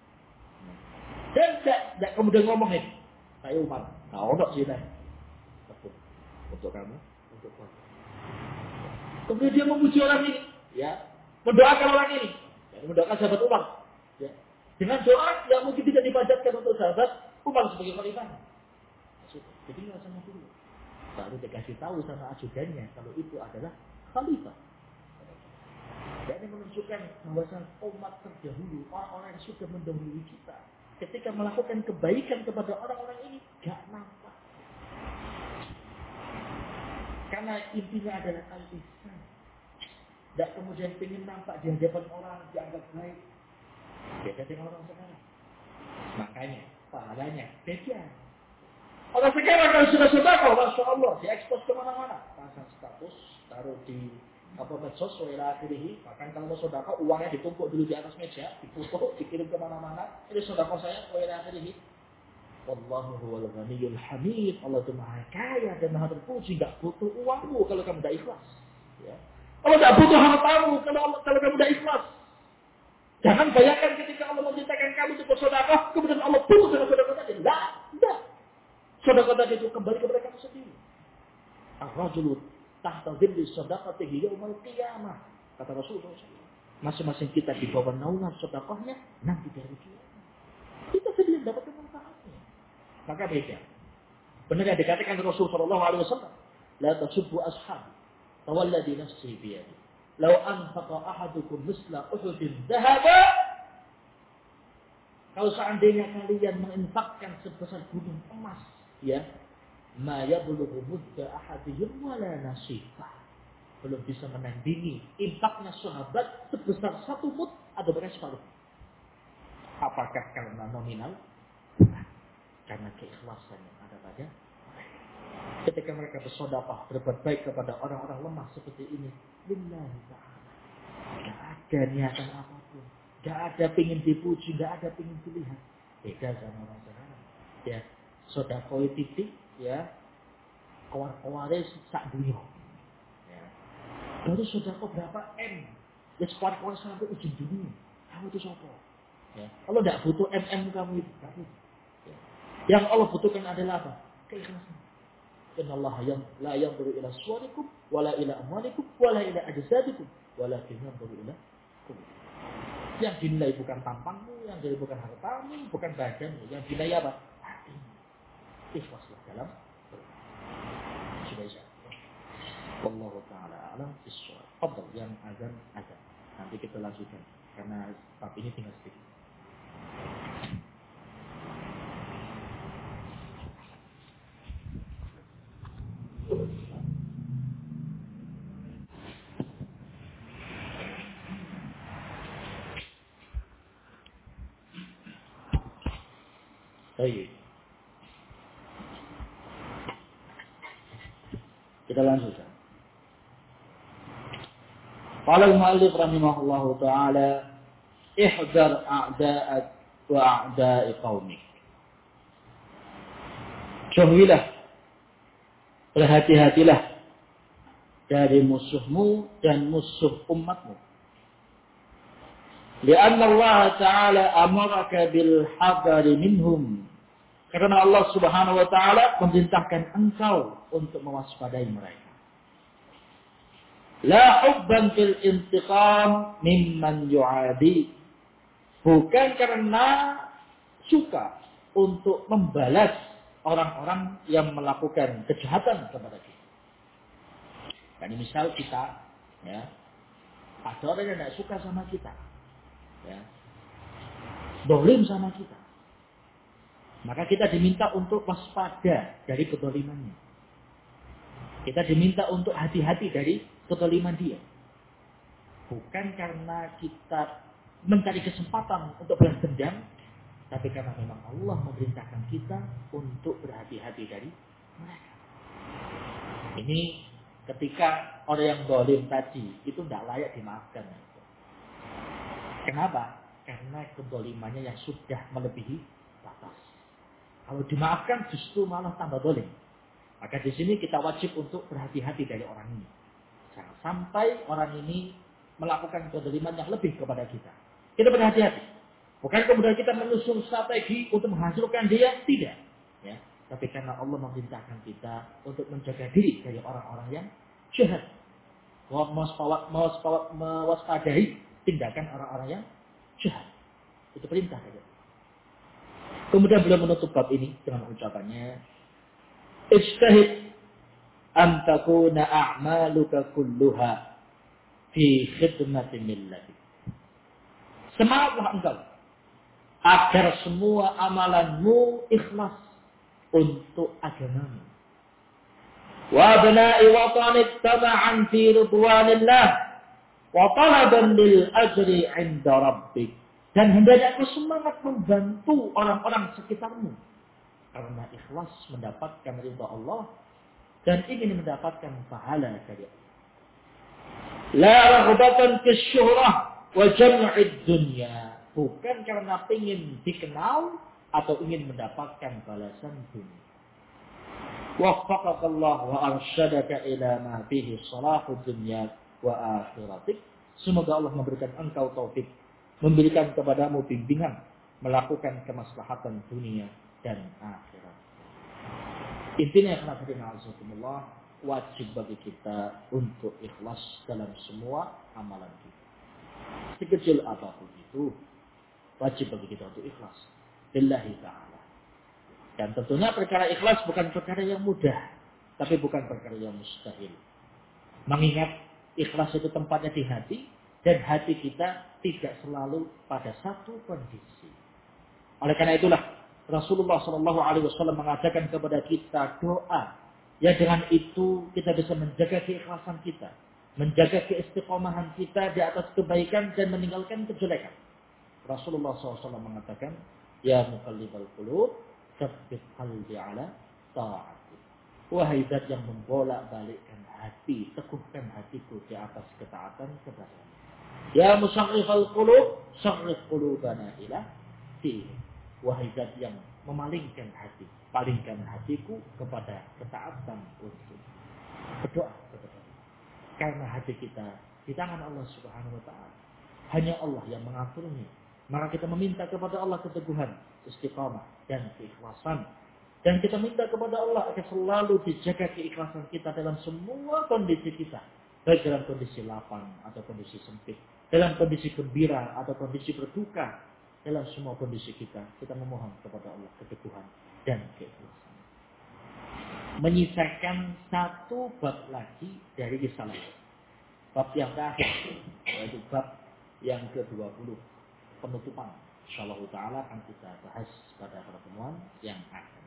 Dan tidak kemudian ngomong nih, saya Umar, kau nak sini tepung untuk kamu, untuk kamu. Kemudian dia memuji orang ini, ya, mendoakan orang ini, ya, mendoakan sahabat Umar, ya, dengan doa yang mungkin tidak dipanjatkan untuk sahabat Umar sebagai khalifah. Jadi nggak sama dulu, baru dikasih tahu sama ajudannya kalau itu adalah khalifah. Dan ini menunjukkan bahwa umat terdahulu, orang-orang yang sudah mendahului kita, ketika melakukan kebaikan kepada orang-orang ini, gak nampak. Karena intinya adalah al-ihsan. Dan kemudian ingin nampak di hadapan orang, dianggap baik. Beda dengan orang sekarang. Makanya, pahalanya beda. Orang sekarang kalau sudah sedekah, Masya Allah, diekspos kemana-mana. Pasang status, taruh di apa medsos, wa akhirih. Bahkan kalau mau sedekah, uangnya ditumpuk dulu di atas meja, difoto, dikirim kemana-mana. Ini sedekah saya, wa akhirih. Wallahu huwal ghaniyyul hamid. Allah itu maha kaya dan maha terpuji. Tidak butuh uangmu kalau kamu tidak ikhlas. Ya. Allah tidak butuh hartamu kalau, kalau kamu tidak ikhlas. Jangan bayangkan ketika Allah menciptakan kamu untuk bersedekah, kemudian Allah butuh dengan sedekah tadi. Tidak, tidak. Sedekah tadi itu kembali kepada kamu sendiri. Ar-rajulu tahta dhilli sadaqatihi yaumal qiyamah. Kata Rasulullah shallallahu alaihi wasallam. Masing-masing kita di bawah naungan sedekahnya nanti dari kiamat. Kita sendiri mendapatkan manfaatnya. Maka beda. Benar yang dikatakan Rasulullah shallallahu alaihi wasallam, la tasubbu ashabi, tawalladhi nafsi biyadi. Law anfaqa ahadukum misla Uhudin dhahaba, kalau seandainya kalian menginfakkan sebesar gunung emas, ya, ma yablughu mudda ahadihim wala nasifa, belum bisa menandingi infaknya sahabat sebesar satu mud atau bahkan separuh. Apakah karena nominal? Bukan. Karena keikhlasan yang ada pada mereka. Ketika mereka bersedekah, berbuat baik kepada orang-orang lemah seperti ini, lillahi ta'ala, tidak ada niatan apapun, tidak ada pingin dipuji, tidak ada pingin dilihat. Beda sama orang sekarang. Ya, sedekah titik, ya, kawar-kawaris sak dunia. Ya. Baru sedekah berapa M? Ya sekawar-kawar sampai ujung dunia. Kamu itu siapa? Ya. Allah tidak butuh M M kamu itu, tidak butuh. Ya. Yang Allah butuhkan adalah apa? Keikhlasan. Inna Allah yang la yanzuru ila suwarikum, wala ila amwalikum, wala ila ajsadikum, walakin yanzuru ila qulubikum. Yang dinilai bukan tampangmu, yang dinilai bukan hartamu, bukan badanmu, yang dinilai apa? Hatimu. Ikhlaslah dalam berbuat. Sudah isa. Wallahu ta'ala alam bisawab. Fadhal yang azan azan. Nanti kita lanjutkan karena bab ini tinggal sedikit. Baik. Kita lanjutkan. Qala al-mu'allif rahimahullahu ta'ala, ihdar a'da'at wa a'da'i qaumik. Jauhilah, berhati-hatilah dari musuhmu dan musuh umatmu. Lianna Allah Ta'ala amaraka bil hadari minhum. Karena Allah Subhanahu wa Ta'ala memerintahkan engkau untuk mewaspadai mereka. La hubban fil intiqam mimman yu'adi. Bukan karena suka untuk membalas orang-orang yang melakukan kejahatan kepada kita. Dan misal kita, ya, ada orang yang tidak suka sama kita, ya, dolim sama kita, maka kita diminta untuk waspada dari kedolimannya. Kita diminta untuk hati-hati dari kedoliman dia. Bukan karena kita mencari kesempatan untuk balas dendam, tapi karena memang Allah memerintahkan kita untuk berhati-hati dari mereka. Ini ketika orang yang dolim tadi itu tidak layak dimaafkan. Kenapa? Karena kedolimannya yang sudah melebihi batas. Kalau dimaafkan justru malah tambah dolim. Maka di sini kita wajib untuk berhati-hati dari orang ini. Jangan sampai orang ini melakukan kedoliman yang lebih kepada kita. Kita berhati-hati. Bukan kemudian kita menyusun strategi untuk menghancurkan dia, tidak. Ya. Tapi karena Allah memerintahkan kita untuk menjaga diri dari orang-orang yang jahat. Mewaspadai tindakan orang-orang yang jahat. Itu perintah saja. Kemudian beliau menutup bab ini dengan ucapannya, ijtahid an takuna a'maluka kulluha fi khidmati millati. Semangatlah engkau agar semua amalanmu ikhlas untuk agamamu. Wa bina'i watanik tama'an fi ridwanillah wa talaban lil ajri 'inda rabbik. Dan hendaknya kau semangat membantu orang-orang sekitarmu karena ikhlas mendapatkan ridha Allah dan ingin mendapatkan pahala dari Allah. La raghbatan fi syuhrah wa jam'id dunya. Bukan karena ingin dikenal atau ingin mendapatkan balasan dunia. Waffaqakallah wa arsyadaka ila ma fihi salahud dunya wa akhiratik. Semoga Allah memberikan engkau taufik, memberikan kepadamu bimbingan melakukan kemaslahatan dunia dan akhirat. Intinya karena Allah wajib bagi kita untuk ikhlas dalam semua amalan kita. Sekecil apapun itu, wajib bagi kita untuk ikhlas. Lillahi ta'ala. Dan tentunya perkara ikhlas bukan perkara yang mudah, tapi bukan perkara yang mustahil. Mengingat ikhlas itu tempatnya di hati, dan hati kita tidak selalu pada satu kondisi. Oleh karena itulah Rasulullah shallallahu alaihi wasallam mengatakan kepada kita doa. Ya dengan itu kita bisa menjaga keikhlasan kita. Menjaga keistiqomahan kita di atas kebaikan dan meninggalkan kejelekan. Rasulullah shallallahu alaihi wasallam mengatakan, Ya muqallibal qulub, tsabbit qalbi ala ta'atik. Wahai zat yang membolak-balikkan hati, teguhkan hatiku di atas ketaatan kepada-Mu. Ya musarrifal qulub, sarrif qulubana ila dini. Wahai zat yang memalingkan hati, palingkan hatiku kepada ketaatan untuk berdoa kepada Allah. Karena hati kita di tangan Allah Subhanahu wa taala. Hanya Allah yang mengaturnya. Maka kita meminta kepada Allah keteguhan, istiqamah dan keikhlasan. Dan kita minta kepada Allah agar selalu dijaga keikhlasan kita dalam semua kondisi kita. Baik dalam kondisi lapang atau kondisi sempit. Dalam kondisi gembira atau kondisi berduka. Dalam semua kondisi kita, kita memohon kepada Allah keteguhan dan keikhlasan. Menyisakan satu bab lagi dari risalah. Bab yang terakhir, yaitu bab yang ke dua puluh. Penutupan. Insyaallah ta'ala akan kita bahas pada pertemuan yang akan.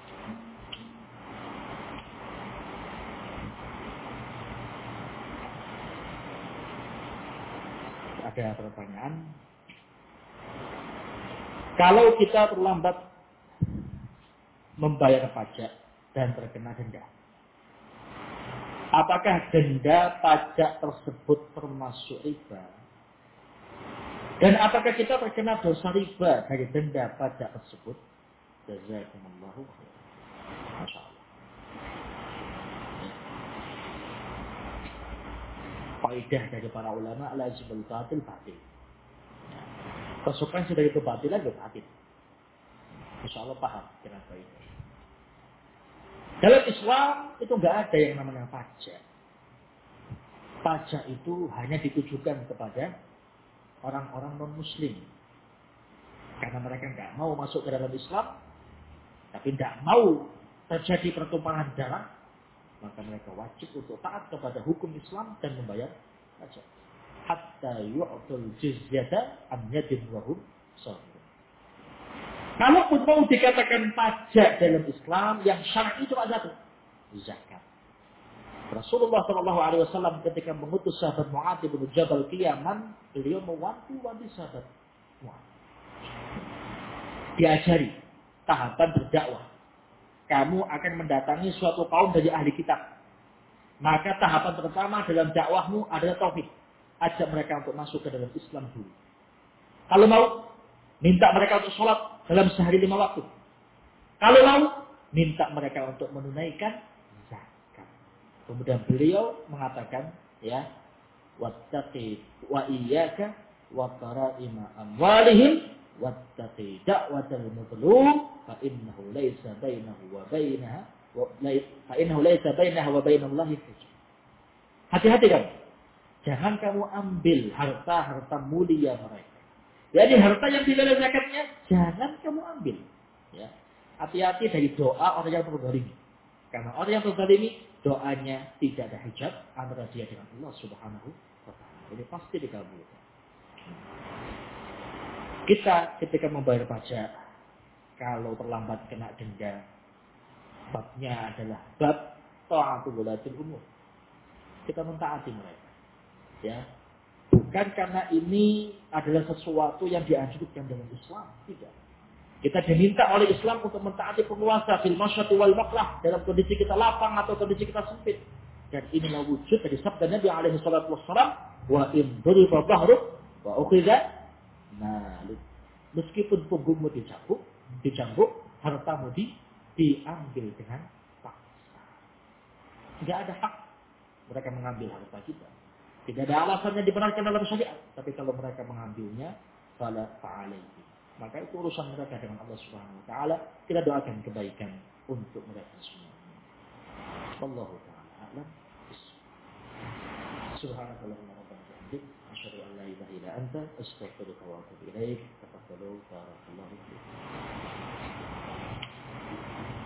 Ada pertanyaan? Kalau kita terlambat membayar pajak dan terkena denda, Apakah denda pajak tersebut termasuk riba? Dan apakah kita terkena dosa riba dari denda pajak tersebut? Jazakumullahu khairan. Masya Allah. Kaidah dari para ulama, lazimul batil batil. Konsekuensi dari kebatilan itu batil. Insya Allah paham dengan kaidah. Dalam Islam itu nggak ada yang namanya pajak. Pajak itu hanya ditujukan kepada orang-orang non-Muslim. Karena mereka nggak mau masuk ke dalam Islam, tapi tidak mau terjadi pertumpahan darah, maka mereka wajib untuk taat kepada hukum Islam dan membayar pajak. Hatta yu'tul jizyata an yadin wa hum shagirun. Kalaupun mau dikatakan pajak dalam Islam, yang syar'i cuma satu, zakat. Rasulullah shallallahu alaihi wasallam ketika mengutus sahabat Mu'adz bin Jabal ke Yaman, beliau mewanti-wanti sahabat Mu'adz. Diajari tahapan berdakwah. Kamu akan mendatangi suatu kaum dari ahli kitab. Maka tahapan pertama dalam dakwahmu adalah tauhid. Ajak mereka untuk masuk ke dalam Islam dulu. Kalau mau, minta mereka untuk sholat dalam sehari lima waktu. Kalau mau, minta mereka untuk menunaikan zakat. Kemudian beliau mengatakan, ya, wattaqi wa iyyaka wa qara'ima amwalihim wattaqi da'watal mazlum fa innahu laysa bainahu wa bainaha wa fa innahu laysa bainahu wa bainallahi hijab. Hati-hati kamu. Jangan kamu ambil harta-harta mulia mereka. Jadi harta yang tidak ada zakatnya jangan kamu ambil. Ya. Hati-hati dari doa orang yang terzalimi. Karena orang yang terzalimi doanya tidak ada hijab antara dia dengan Allah Subhanahu wa taala. Jadi pasti dikabulkan. Kita ketika membayar pajak, kalau terlambat kena denda, babnya adalah bab ta'atul wulatil umur. Kita mentaati mereka. Ya, bukan karena ini adalah sesuatu yang dianjurkan dalam Islam, tidak. Kita diminta oleh Islam untuk mentaati penguasa fil masyati wal maklah dalam kondisi kita lapang atau kondisi kita sempit. Dan inilah wujud dari sabda Nabi alaihi salatu wassalam, wa in duriba dhahruk wa ukhidha maluk. Meskipun punggungmu dicambuk, dicambuk, hartamu di, diambil dengan paksa. Tidak ada hak mereka mengambil harta kita. Tidak ada alasannya dibenarkan dalam syariat. Tapi kalau mereka mengambilnya, fala fa'alaihi. Maka itu urusan mereka dengan Allah Subhanahu wa taala. Kita doakan kebaikan untuk mereka semua. Wallahu ta'ala a'lam. Subhanakallahumma rabbana wa bihamdik, asyhadu an la ilaha illa anta, astaghfiruka wa atubu ilaik. Tafadhalu barakallahu fiikum.